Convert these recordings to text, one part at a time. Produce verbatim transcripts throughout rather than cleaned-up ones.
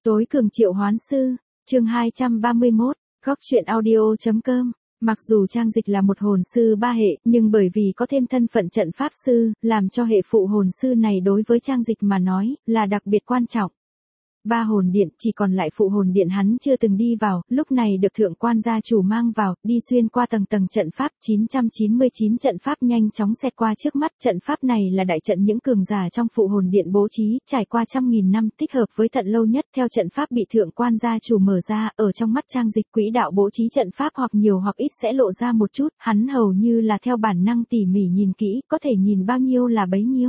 Tối cường triệu hoán sư, chương hai trăm ba mươi mốt, góc truyện audio.com. Mặc dù Trang Dịch là một hồn sư ba hệ, nhưng bởi vì có thêm thân phận trận pháp sư, làm cho hệ phụ hồn sư này đối với Trang Dịch mà nói, là đặc biệt quan trọng. Ba hồn điện, chỉ còn lại phụ hồn điện hắn chưa từng đi vào, lúc này được thượng quan gia chủ mang vào, đi xuyên qua tầng tầng trận pháp, chín trăm chín mươi chín trận pháp nhanh chóng xẹt qua trước mắt, trận pháp này là đại trận những cường giả trong phụ hồn điện bố trí, trải qua trăm nghìn năm, tích hợp với thận lâu nhất, theo trận pháp bị thượng quan gia chủ mở ra, ở trong mắt Trang Dịch quỹ đạo bố trí trận pháp hoặc nhiều hoặc ít sẽ lộ ra một chút, hắn hầu như là theo bản năng tỉ mỉ nhìn kỹ, có thể nhìn bao nhiêu là bấy nhiêu.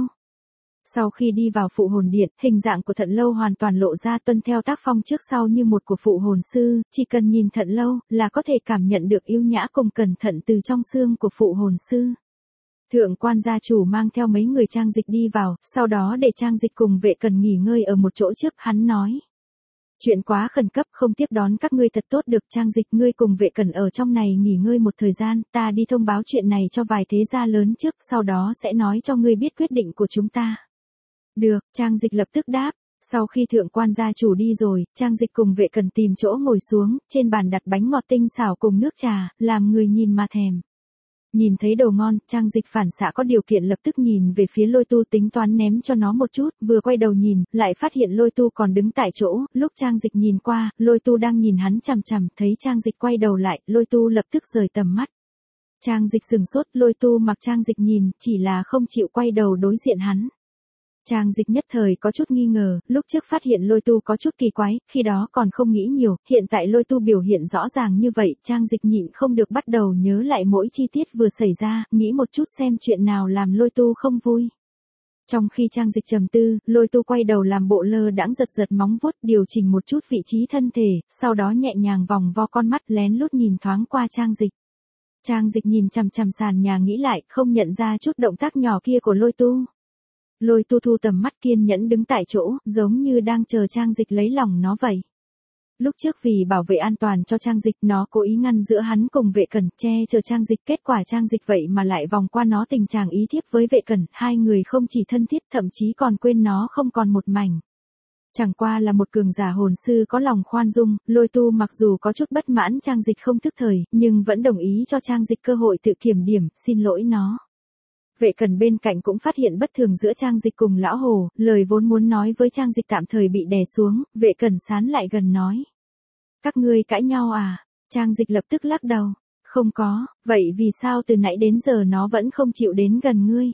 Sau khi đi vào phụ hồn điện, hình dạng của thận lâu hoàn toàn lộ ra tuân theo tác phong trước sau như một của phụ hồn sư, chỉ cần nhìn thận lâu là có thể cảm nhận được yêu nhã cùng cẩn thận từ trong xương của phụ hồn sư. Thượng quan gia chủ mang theo mấy người Trang Dịch đi vào, sau đó để Trang Dịch cùng vệ cần nghỉ ngơi ở một chỗ trước, hắn nói. Chuyện quá khẩn cấp không tiếp đón các ngươi thật tốt được, Trang Dịch ngươi cùng vệ cần ở trong này nghỉ ngơi một thời gian, ta đi thông báo chuyện này cho vài thế gia lớn trước, sau đó sẽ nói cho ngươi biết quyết định của chúng ta. Được, Trang Dịch lập tức đáp. Sau khi thượng quan gia chủ đi rồi, Trang Dịch cùng vệ cần tìm chỗ ngồi xuống, trên bàn đặt bánh ngọt tinh xảo cùng nước trà, làm người nhìn mà thèm. Nhìn thấy đồ ngon, Trang Dịch phản xạ có điều kiện lập tức nhìn về phía Lôi Tu tính toán ném cho nó một chút, vừa quay đầu nhìn, lại phát hiện Lôi Tu còn đứng tại chỗ, lúc Trang Dịch nhìn qua, Lôi Tu đang nhìn hắn chằm chằm, thấy Trang Dịch quay đầu lại, Lôi Tu lập tức rời tầm mắt. Trang Dịch sừng sốt, Lôi Tu mặc Trang Dịch nhìn, chỉ là không chịu quay đầu đối diện hắn. Trang Dịch nhất thời có chút nghi ngờ, lúc trước phát hiện Lôi Tu có chút kỳ quái, khi đó còn không nghĩ nhiều, hiện tại Lôi Tu biểu hiện rõ ràng như vậy, Trang Dịch nhịn không được bắt đầu nhớ lại mỗi chi tiết vừa xảy ra, nghĩ một chút xem chuyện nào làm Lôi Tu không vui. Trong khi Trang Dịch trầm tư, Lôi Tu quay đầu làm bộ lơ đãng giật giật móng vuốt, điều chỉnh một chút vị trí thân thể, sau đó nhẹ nhàng vòng vo con mắt lén lút nhìn thoáng qua Trang Dịch. Trang Dịch nhìn chằm chằm sàn nhà nghĩ lại, không nhận ra chút động tác nhỏ kia của Lôi Tu. Lôi Tu thu tầm mắt kiên nhẫn đứng tại chỗ, giống như đang chờ Trang Dịch lấy lòng nó vậy. Lúc trước vì bảo vệ an toàn cho Trang Dịch, nó cố ý ngăn giữa hắn cùng vệ cẩn, che chở Trang Dịch, kết quả Trang Dịch vậy mà lại vòng qua nó tình trạng ý thiếp với vệ cẩn, hai người không chỉ thân thiết thậm chí còn quên nó không còn một mảnh. Chẳng qua là một cường giả hồn sư có lòng khoan dung, Lôi Tu mặc dù có chút bất mãn Trang Dịch không thức thời, nhưng vẫn đồng ý cho Trang Dịch cơ hội tự kiểm điểm, xin lỗi nó. Vệ Cần bên cạnh cũng phát hiện bất thường giữa Trang Dịch cùng lão hồ, lời vốn muốn nói với Trang Dịch tạm thời bị đè xuống, Vệ Cần sán lại gần nói. Các ngươi cãi nhau à? Trang Dịch lập tức lắc đầu. Không có, vậy vì sao từ nãy đến giờ nó vẫn không chịu đến gần ngươi?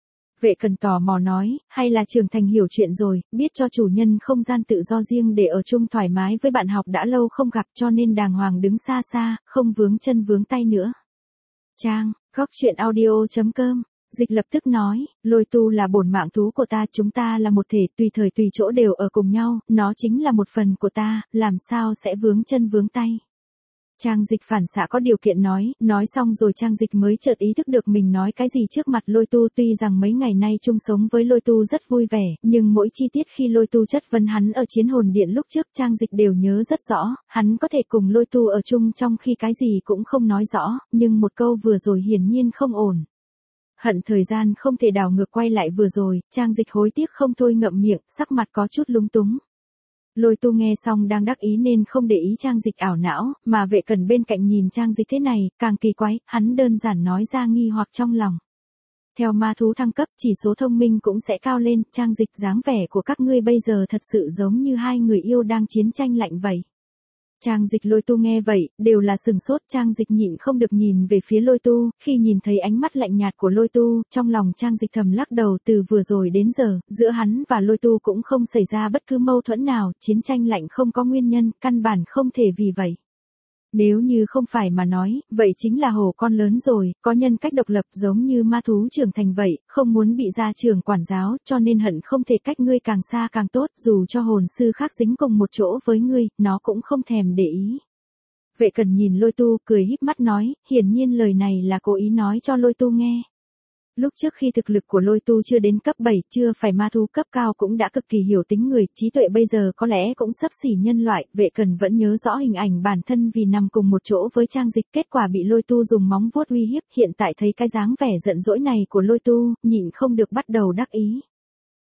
Vệ Cần tò mò nói, hay là trưởng thành hiểu chuyện rồi, biết cho chủ nhân không gian tự do riêng để ở chung thoải mái với bạn học đã lâu không gặp cho nên đàng hoàng đứng xa xa, không vướng chân vướng tay nữa. Trang, góc truyện audio.com. Dịch lập tức nói, Lôi Tu là bổn mạng thú của ta, chúng ta là một thể, tùy thời tùy chỗ đều ở cùng nhau, nó chính là một phần của ta, làm sao sẽ vướng chân vướng tay. Trang Dịch phản xạ có điều kiện nói, nói xong rồi Trang Dịch mới chợt ý thức được mình nói cái gì trước mặt Lôi Tu, tuy rằng mấy ngày nay chung sống với Lôi Tu rất vui vẻ, nhưng mỗi chi tiết khi Lôi Tu chất vấn hắn ở chiến hồn điện lúc trước Trang Dịch đều nhớ rất rõ, hắn có thể cùng Lôi Tu ở chung trong khi cái gì cũng không nói rõ, nhưng một câu vừa rồi hiển nhiên không ổn. Hận thời gian không thể đảo ngược quay lại vừa rồi, Trang Dịch hối tiếc không thôi ngậm miệng, sắc mặt có chút lúng túng. Lôi Tu nghe xong đang đắc ý nên không để ý Trang Dịch ảo não, mà Vệ Cần bên cạnh nhìn Trang Dịch thế này, càng kỳ quái, hắn đơn giản nói ra nghi hoặc trong lòng. Theo ma thú thăng cấp, chỉ số thông minh cũng sẽ cao lên, Trang Dịch dáng vẻ của các ngươi bây giờ thật sự giống như hai người yêu đang chiến tranh lạnh vậy. Trang Dịch Lôi Tu nghe vậy, đều là sừng sốt, Trang Dịch nhịn không được nhìn về phía Lôi Tu, khi nhìn thấy ánh mắt lạnh nhạt của Lôi Tu, trong lòng Trang Dịch thầm lắc đầu, từ vừa rồi đến giờ, giữa hắn và Lôi Tu cũng không xảy ra bất cứ mâu thuẫn nào, chiến tranh lạnh không có nguyên nhân, căn bản không thể vì vậy. Nếu như không phải mà nói, vậy chính là hổ con lớn rồi, có nhân cách độc lập giống như ma thú trưởng thành vậy, không muốn bị gia trưởng quản giáo, cho nên hận không thể cách ngươi càng xa càng tốt, dù cho hồn sư khác dính cùng một chỗ với ngươi, nó cũng không thèm để ý. Vệ Cần nhìn Lôi Tu, cười híp mắt nói, hiển nhiên lời này là cố ý nói cho Lôi Tu nghe. Lúc trước khi thực lực của Lôi Tu chưa đến cấp bảy, chưa phải ma thú cấp cao cũng đã cực kỳ hiểu tính người, trí tuệ bây giờ có lẽ cũng xấp xỉ nhân loại, Vệ Cần vẫn nhớ rõ hình ảnh bản thân vì nằm cùng một chỗ với Trang Dịch, kết quả bị Lôi Tu dùng móng vuốt uy hiếp, hiện tại thấy cái dáng vẻ giận dỗi này của Lôi Tu, nhịn không được bắt đầu đắc ý.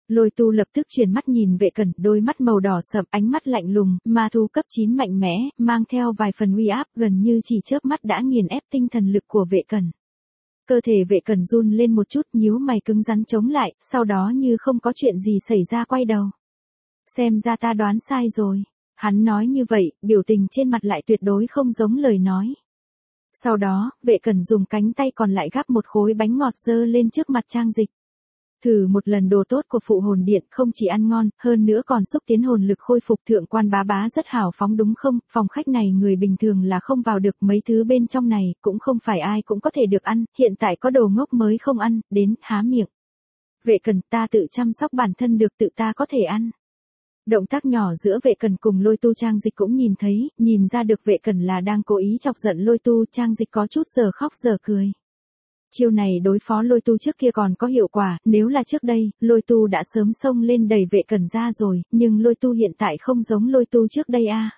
Lôi tu lập tức chuyển mắt nhìn vệ cẩn, đôi mắt màu đỏ sậm, ánh mắt lạnh lùng, ma thú cấp chín mạnh mẽ, mang theo vài phần uy áp, gần như chỉ chớp mắt đã nghiền ép tinh thần lực của vệ cẩn. Cơ thể vệ cẩn run lên một chút, nhíu mày cứng rắn chống lại, sau đó như không có chuyện gì xảy ra quay đầu. Xem ra ta đoán sai rồi. Hắn nói như vậy, biểu tình trên mặt lại tuyệt đối không giống lời nói. Sau đó, vệ cẩn dùng cánh tay còn lại gắp một khối bánh ngọt dơ lên trước mặt Trang Dịch. Thử một lần đồ tốt của phụ hồn điện, không chỉ ăn ngon, hơn nữa còn xúc tiến hồn lực khôi phục. Thượng quan bá bá rất hào phóng đúng không, phòng khách này người bình thường là không vào được, mấy thứ bên trong này, cũng không phải ai cũng có thể được ăn, hiện tại có đồ ngốc mới không ăn, đến, há miệng. Vệ cẩn, ta tự chăm sóc bản thân được, tự ta có thể ăn. Động tác nhỏ giữa vệ cẩn cùng lôi tu. Trang Dịch cũng nhìn thấy, nhìn ra được vệ cẩn là đang cố ý chọc giận lôi tu. Trang Dịch có chút giờ khóc giờ cười. Chiêu này đối phó lôi tu trước kia còn có hiệu quả, nếu là trước đây, lôi tu đã sớm xông lên đẩy vệ cẩn ra rồi, nhưng lôi tu hiện tại không giống lôi tu trước đây a. À.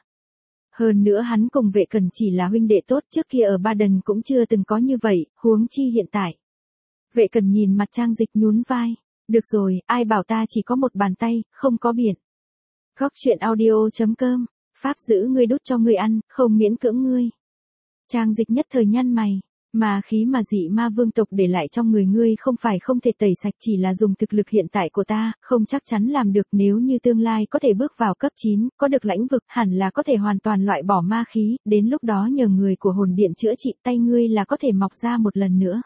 Hơn nữa hắn cùng vệ cẩn chỉ là huynh đệ tốt, trước kia ở Ba Đần cũng chưa từng có như vậy, huống chi hiện tại. Vệ cẩn nhìn mặt Trang Dịch nhún vai, được rồi, ai bảo ta chỉ có một bàn tay, không có biển. Góc truyện audio chấm com, pháp giữ ngươi đút cho ngươi ăn, không miễn cưỡng ngươi. Trang Dịch nhất thời nhăn mày. Mà khí mà dị ma vương tộc để lại trong người ngươi không phải không thể tẩy sạch, chỉ là dùng thực lực hiện tại của ta, không chắc chắn làm được. Nếu như tương lai có thể bước vào cấp chín, có được lãnh vực, hẳn là có thể hoàn toàn loại bỏ ma khí, đến lúc đó nhờ người của hồn điện chữa trị, tay ngươi là có thể mọc ra một lần nữa.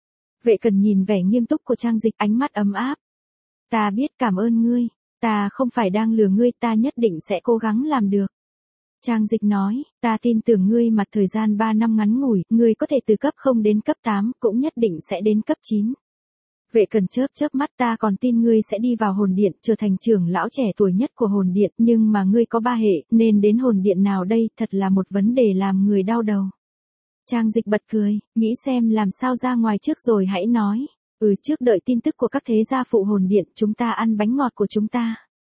Vệ Cẩn nhìn vẻ nghiêm túc của Trang Dịch, ánh mắt ấm áp. Ta biết, cảm ơn ngươi, ta không phải đang lừa ngươi, ta nhất định sẽ cố gắng làm được. Trang Dịch nói, ta tin tưởng ngươi, mặt thời gian ba năm ngắn ngủi, ngươi có thể từ cấp không đến cấp tám, cũng nhất định sẽ đến cấp chín. Vệ Cẩn chớp chớp mắt, ta còn tin ngươi sẽ đi vào hồn điện, trở thành trưởng lão trẻ tuổi nhất của hồn điện, nhưng mà ngươi có ba hệ, nên đến hồn điện nào đây, thật là một vấn đề làm người đau đầu. Trang Dịch bật cười, nghĩ xem làm sao ra ngoài trước rồi hãy nói. Ừ, trước đợi tin tức của các thế gia phụ hồn điện, chúng ta ăn bánh ngọt của chúng ta.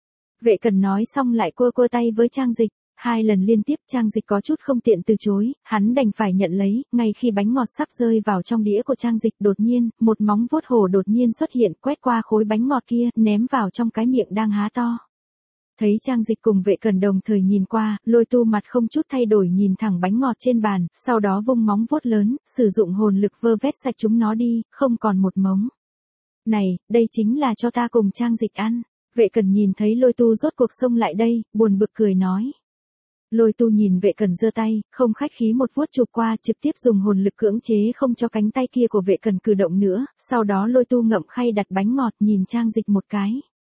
Vệ Cẩn nói xong lại cua cua tay với Trang Dịch. Hai lần liên tiếp Trang Dịch có chút không tiện từ chối, hắn đành phải nhận lấy. Ngay khi bánh ngọt sắp rơi vào trong đĩa của Trang Dịch, đột nhiên, một móng vuốt hổ đột nhiên xuất hiện, quét qua khối bánh ngọt kia, ném vào trong cái miệng đang há to. Thấy Trang Dịch cùng Vệ Cẩn đồng thời nhìn qua, lôi tu mặt không chút thay đổi nhìn thẳng bánh ngọt trên bàn, sau đó vung móng vuốt lớn, sử dụng hồn lực vơ vét sạch chúng nó đi, không còn một mống. Này, đây chính là cho ta cùng Trang Dịch ăn. Vệ Cẩn nhìn thấy lôi tu rốt cuộc xông lại đây, buồn bực cười nói. Lôi tu nhìn Vệ Cẩn giơ tay, không khách khí một vuốt chụp qua, trực tiếp dùng hồn lực cưỡng chế không cho cánh tay kia của Vệ Cẩn cử động nữa, sau đó lôi tu ngậm khay đặt bánh ngọt nhìn Trang Dịch một cái.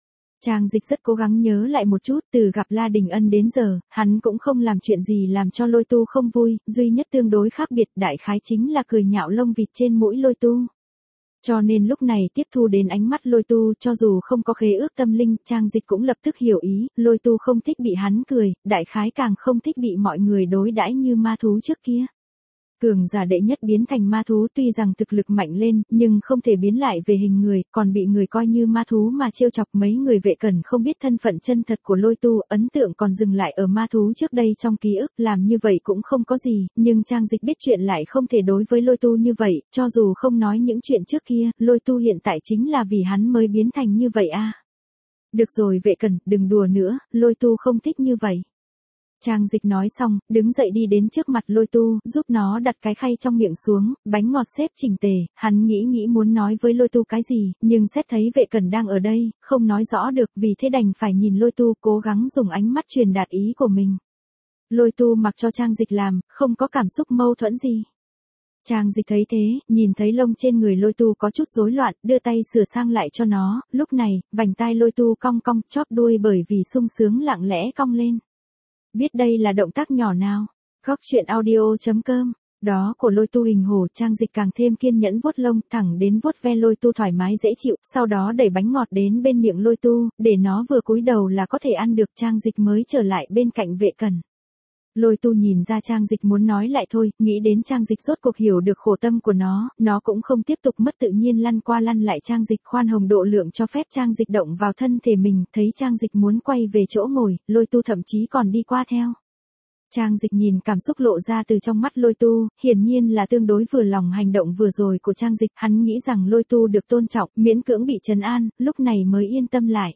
Trang Dịch rất cố gắng nhớ lại một chút, từ gặp La Đình Ân đến giờ, hắn cũng không làm chuyện gì làm cho lôi tu không vui, duy nhất tương đối khác biệt đại khái chính là cười nhạo lông vịt trên mũi lôi tu. Cho nên lúc này tiếp thu đến ánh mắt lôi tu, cho dù không có khế ước tâm linh, Trang Dịch cũng lập tức hiểu ý, lôi tu không thích bị hắn cười, đại khái càng không thích bị mọi người đối đãi như ma thú trước kia. Cường giả đệ nhất biến thành ma thú tuy rằng thực lực mạnh lên, nhưng không thể biến lại về hình người, còn bị người coi như ma thú mà trêu chọc. Mấy người Vệ Cẩn không biết thân phận chân thật của lôi tu, ấn tượng còn dừng lại ở ma thú trước đây trong ký ức, làm như vậy cũng không có gì, nhưng Trang Dịch biết chuyện lại không thể đối với lôi tu như vậy, cho dù không nói những chuyện trước kia, lôi tu hiện tại chính là vì hắn mới biến thành như vậy a. À. Được rồi Vệ Cẩn, đừng đùa nữa, lôi tu không thích như vậy. Trang Dịch nói xong, đứng dậy đi đến trước mặt lôi tu, giúp nó đặt cái khay trong miệng xuống, bánh ngọt xếp chỉnh tề, hắn nghĩ nghĩ muốn nói với lôi tu cái gì, nhưng xét thấy Vệ Cẩn đang ở đây, không nói rõ được, vì thế đành phải nhìn lôi tu, cố gắng dùng ánh mắt truyền đạt ý của mình. Lôi tu mặc cho Trang Dịch làm, không có cảm xúc mâu thuẫn gì. Trang Dịch thấy thế, nhìn thấy lông trên người lôi tu có chút rối loạn, đưa tay sửa sang lại cho nó, lúc này, vành tai lôi tu cong cong, chóp đuôi bởi vì sung sướng lặng lẽ cong lên. Biết đây là động tác nhỏ nào? Góc truyện audio chấm com, đó của lôi tu hình hổ. Trang Dịch càng thêm kiên nhẫn vuốt lông, thẳng đến vuốt ve lôi tu thoải mái dễ chịu, sau đó đẩy bánh ngọt đến bên miệng lôi tu, để nó vừa cúi đầu là có thể ăn được. Trang Dịch mới trở lại bên cạnh Vệ Cẩn. Lôi tu nhìn ra Trang Dịch muốn nói lại thôi, nghĩ đến Trang Dịch rốt cuộc hiểu được khổ tâm của nó, nó cũng không tiếp tục mất tự nhiên lăn qua lăn lại. Trang Dịch khoan hồng độ lượng cho phép Trang Dịch động vào thân thể mình, thấy Trang Dịch muốn quay về chỗ ngồi, lôi tu thậm chí còn đi qua theo. Trang Dịch nhìn cảm xúc lộ ra từ trong mắt Lôi Tu, hiển nhiên là tương đối vừa lòng hành động vừa rồi của Trang Dịch, hắn nghĩ rằng Lôi Tu được tôn trọng, miễn cưỡng bị trấn an, lúc này mới yên tâm lại.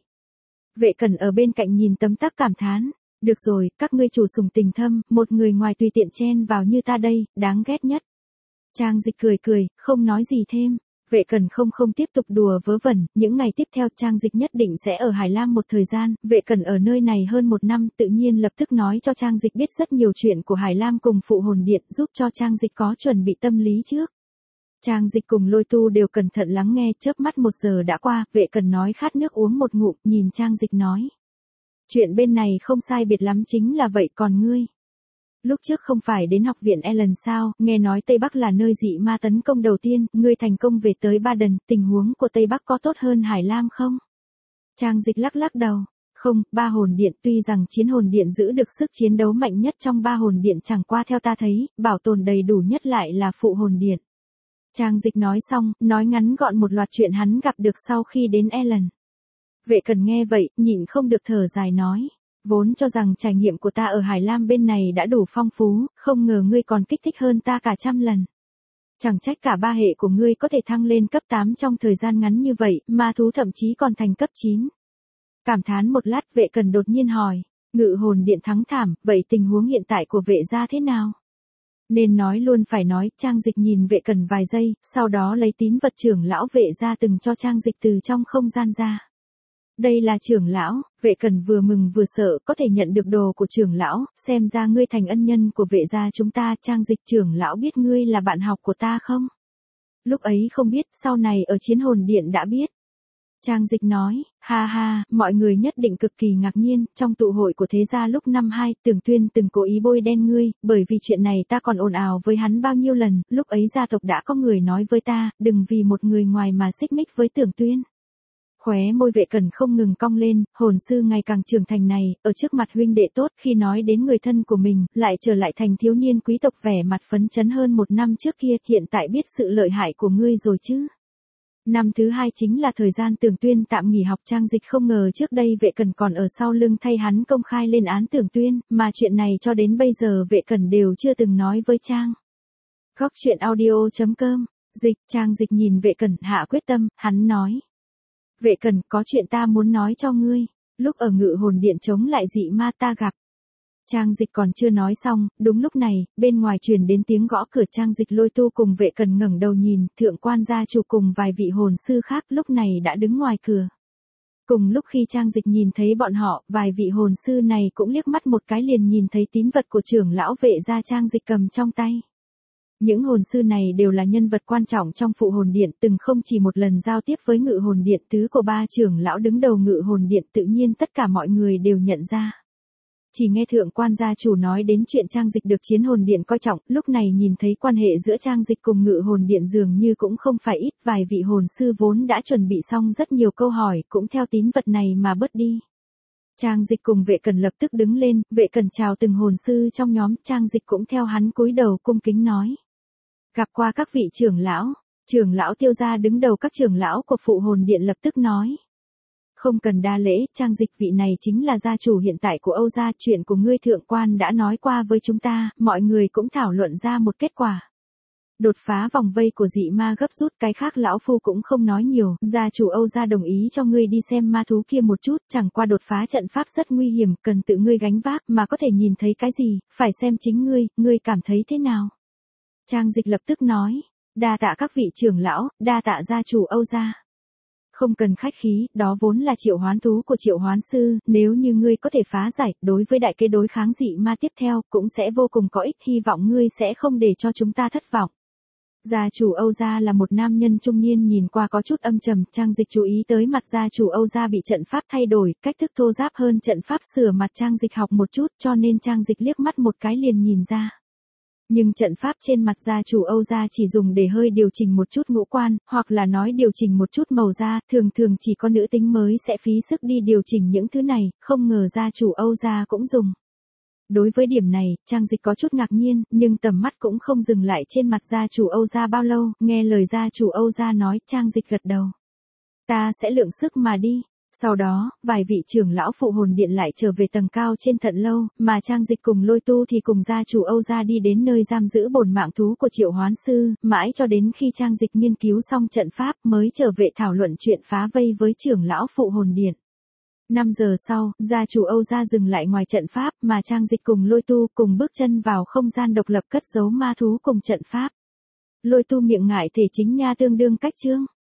Vệ Cẩn ở bên cạnh nhìn tấm tắc cảm thán, được rồi, các ngươi chủ sủng tình thâm, một người ngoài tùy tiện chen vào như ta đây, đáng ghét nhất. Trang Dịch cười cười, không nói gì thêm. Vệ Cẩn không không tiếp tục đùa vớ vẩn, những ngày tiếp theo Trang Dịch nhất định sẽ ở Hải Lam một thời gian, Vệ Cẩn ở nơi này hơn một năm tự nhiên lập tức nói cho Trang Dịch biết rất nhiều chuyện của Hải Lam cùng Phụ Hồn Điện giúp cho Trang Dịch có chuẩn bị tâm lý trước. Trang Dịch cùng Lôi Tu đều cẩn thận lắng nghe, chớp mắt một giờ đã qua, Vệ Cẩn nói khát nước uống một ngụm, nhìn Trang Dịch nói. Chuyện bên này không sai biệt lắm chính là vậy, còn ngươi? Lúc trước không phải đến học viện Ellen sao, nghe nói Tây Bắc là nơi dị ma tấn công đầu tiên, ngươi thành công về tới Baden, tình huống của Tây Bắc có tốt hơn Hải Lam không? Trang Dịch lắc lắc đầu, không, ba hồn điện tuy rằng chiến hồn điện giữ được sức chiến đấu mạnh nhất trong ba hồn điện chẳng qua theo ta thấy, bảo tồn đầy đủ nhất lại là phụ hồn điện. Trang Dịch nói xong, nói ngắn gọn một loạt chuyện hắn gặp được sau khi đến Ellen. Vệ Cẩn nghe vậy, nhịn không được thở dài nói. Vốn cho rằng trải nghiệm của ta ở Hải Lam bên này đã đủ phong phú, không ngờ ngươi còn kích thích hơn ta cả trăm lần. Chẳng trách cả ba hệ của ngươi có thể thăng lên cấp tám trong thời gian ngắn như vậy, ma thú thậm chí còn thành cấp chín. Cảm thán một lát Vệ Cẩn đột nhiên hỏi, Ngự Hồn Điện thắng thảm, vậy tình huống hiện tại của Vệ gia thế nào? Nên nói luôn phải nói, Trang Dịch nhìn Vệ Cẩn vài giây, sau đó lấy tín vật trưởng lão Vệ gia từng cho Trang Dịch từ trong không gian ra. Đây là trưởng lão, Vệ Cẩn vừa mừng vừa sợ có thể nhận được đồ của trưởng lão, xem ra ngươi thành ân nhân của Vệ gia chúng ta. Trang Dịch trưởng lão biết ngươi là bạn học của ta không? Lúc ấy không biết, sau này ở chiến hồn điện đã biết. Trang Dịch nói, ha ha, mọi người nhất định cực kỳ ngạc nhiên, trong tụ hội của thế gia lúc năm hai, Tưởng Tuyên từng cố ý bôi đen ngươi, bởi vì chuyện này ta còn ồn ào với hắn bao nhiêu lần, lúc ấy gia tộc đã có người nói với ta, đừng vì một người ngoài mà xích mích với Tưởng Tuyên. Khóe môi Vệ Cẩn không ngừng cong lên, hồn sư ngày càng trưởng thành này, ở trước mặt huynh đệ tốt khi nói đến người thân của mình, lại trở lại thành thiếu niên quý tộc vẻ mặt phấn chấn hơn một năm trước kia, hiện tại biết sự lợi hại của ngươi rồi chứ. Năm thứ hai chính là thời gian Tưởng Tuyên tạm nghỉ học. Trang Dịch không ngờ trước đây Vệ Cẩn còn ở sau lưng thay hắn công khai lên án Tưởng Tuyên, mà chuyện này cho đến bây giờ Vệ Cẩn đều chưa từng nói với Trang. Góc truyện audio chấm com, Dịch. Trang Dịch nhìn Vệ Cẩn hạ quyết tâm, hắn nói. Vệ Cẩn, có chuyện ta muốn nói cho ngươi, lúc ở Ngự Hồn Điện chống lại dị ma ta gặp. Trang Dịch còn chưa nói xong, đúng lúc này, bên ngoài truyền đến tiếng gõ cửa. Trang Dịch Lôi Tu cùng Vệ Cẩn ngẩng đầu nhìn, thượng quan gia chủ cùng vài vị hồn sư khác lúc này đã đứng ngoài cửa. Cùng lúc khi Trang Dịch nhìn thấy bọn họ, vài vị hồn sư này cũng liếc mắt một cái liền nhìn thấy tín vật của trưởng lão Vệ gia Trang Dịch cầm trong tay. Những hồn sư này đều là nhân vật quan trọng trong Phụ Hồn Điện, từng không chỉ một lần giao tiếp với Ngự Hồn Điện. Tứ của ba trưởng lão đứng đầu Ngự Hồn Điện tự nhiên tất cả mọi người đều nhận ra. Chỉ nghe thượng quan gia chủ nói đến chuyện Trang Dịch được chiến hồn điện coi trọng, lúc này nhìn thấy quan hệ giữa Trang Dịch cùng Ngự Hồn Điện dường như cũng không phải ít, vài vị hồn sư vốn đã chuẩn bị xong rất nhiều câu hỏi, cũng theo tín vật này mà bớt đi. Trang Dịch cùng Vệ Cẩn lập tức đứng lên, Vệ Cẩn chào từng hồn sư trong nhóm, Trang Dịch cũng theo hắn cúi đầu cung kính nói. Gặp qua các vị trưởng lão, trưởng lão Tiêu gia đứng đầu các trưởng lão của Phụ Hồn Điện lập tức nói. Không cần đa lễ, Trang Dịch, vị này chính là gia chủ hiện tại của Âu gia, chuyện của ngươi thượng quan đã nói qua với chúng ta, mọi người cũng thảo luận ra một kết quả. Đột phá vòng vây của dị ma gấp rút, cái khác lão phu cũng không nói nhiều, gia chủ Âu gia đồng ý cho ngươi đi xem ma thú kia một chút, chẳng qua đột phá trận pháp rất nguy hiểm, cần tự ngươi gánh vác, mà có thể nhìn thấy cái gì, phải xem chính ngươi, ngươi cảm thấy thế nào? Trang Dịch lập tức nói, đa tạ các vị trưởng lão, đa tạ gia chủ Âu gia. Không cần khách khí, đó vốn là triệu hoán thú của triệu hoán sư, nếu như ngươi có thể phá giải, đối với đại kế đối kháng dị ma tiếp theo, cũng sẽ vô cùng có ích, hy vọng ngươi sẽ không để cho chúng ta thất vọng. Gia chủ Âu gia là một nam nhân trung niên nhìn qua có chút âm trầm, Trang Dịch chú ý tới mặt gia chủ Âu gia bị trận pháp thay đổi, cách thức thô ráp hơn trận pháp sửa mặt Trang Dịch học một chút, cho nên Trang Dịch liếc mắt một cái liền nhìn ra. Nhưng trận pháp trên mặt gia chủ Âu gia chỉ dùng để hơi điều chỉnh một chút ngũ quan, hoặc là nói điều chỉnh một chút màu da, thường thường chỉ có nữ tính mới sẽ phí sức đi điều chỉnh những thứ này, không ngờ gia chủ Âu gia cũng dùng. Đối với điểm này, Trang Dịch có chút ngạc nhiên, nhưng tầm mắt cũng không dừng lại trên mặt gia chủ Âu gia bao lâu, nghe lời gia chủ Âu gia nói, Trang Dịch gật đầu. Ta sẽ lượng sức mà đi. Sau đó, vài vị trưởng lão phụ hồn điện lại trở về tầng cao trên thận lâu, mà Trang Dịch cùng Lôi Tu thì cùng gia chủ Âu gia đi đến nơi giam giữ bổn mạng thú của Triệu Hoán Sư, mãi cho đến khi Trang Dịch nghiên cứu xong trận pháp mới trở về thảo luận chuyện phá vây với trưởng lão phụ hồn điện. năm giờ sau, gia chủ Âu gia dừng lại ngoài trận pháp, mà Trang Dịch cùng Lôi Tu cùng bước chân vào không gian độc lập cất giấu ma thú cùng trận pháp. Lôi Tu miệng ngại thể chính nha tương đương cách chương.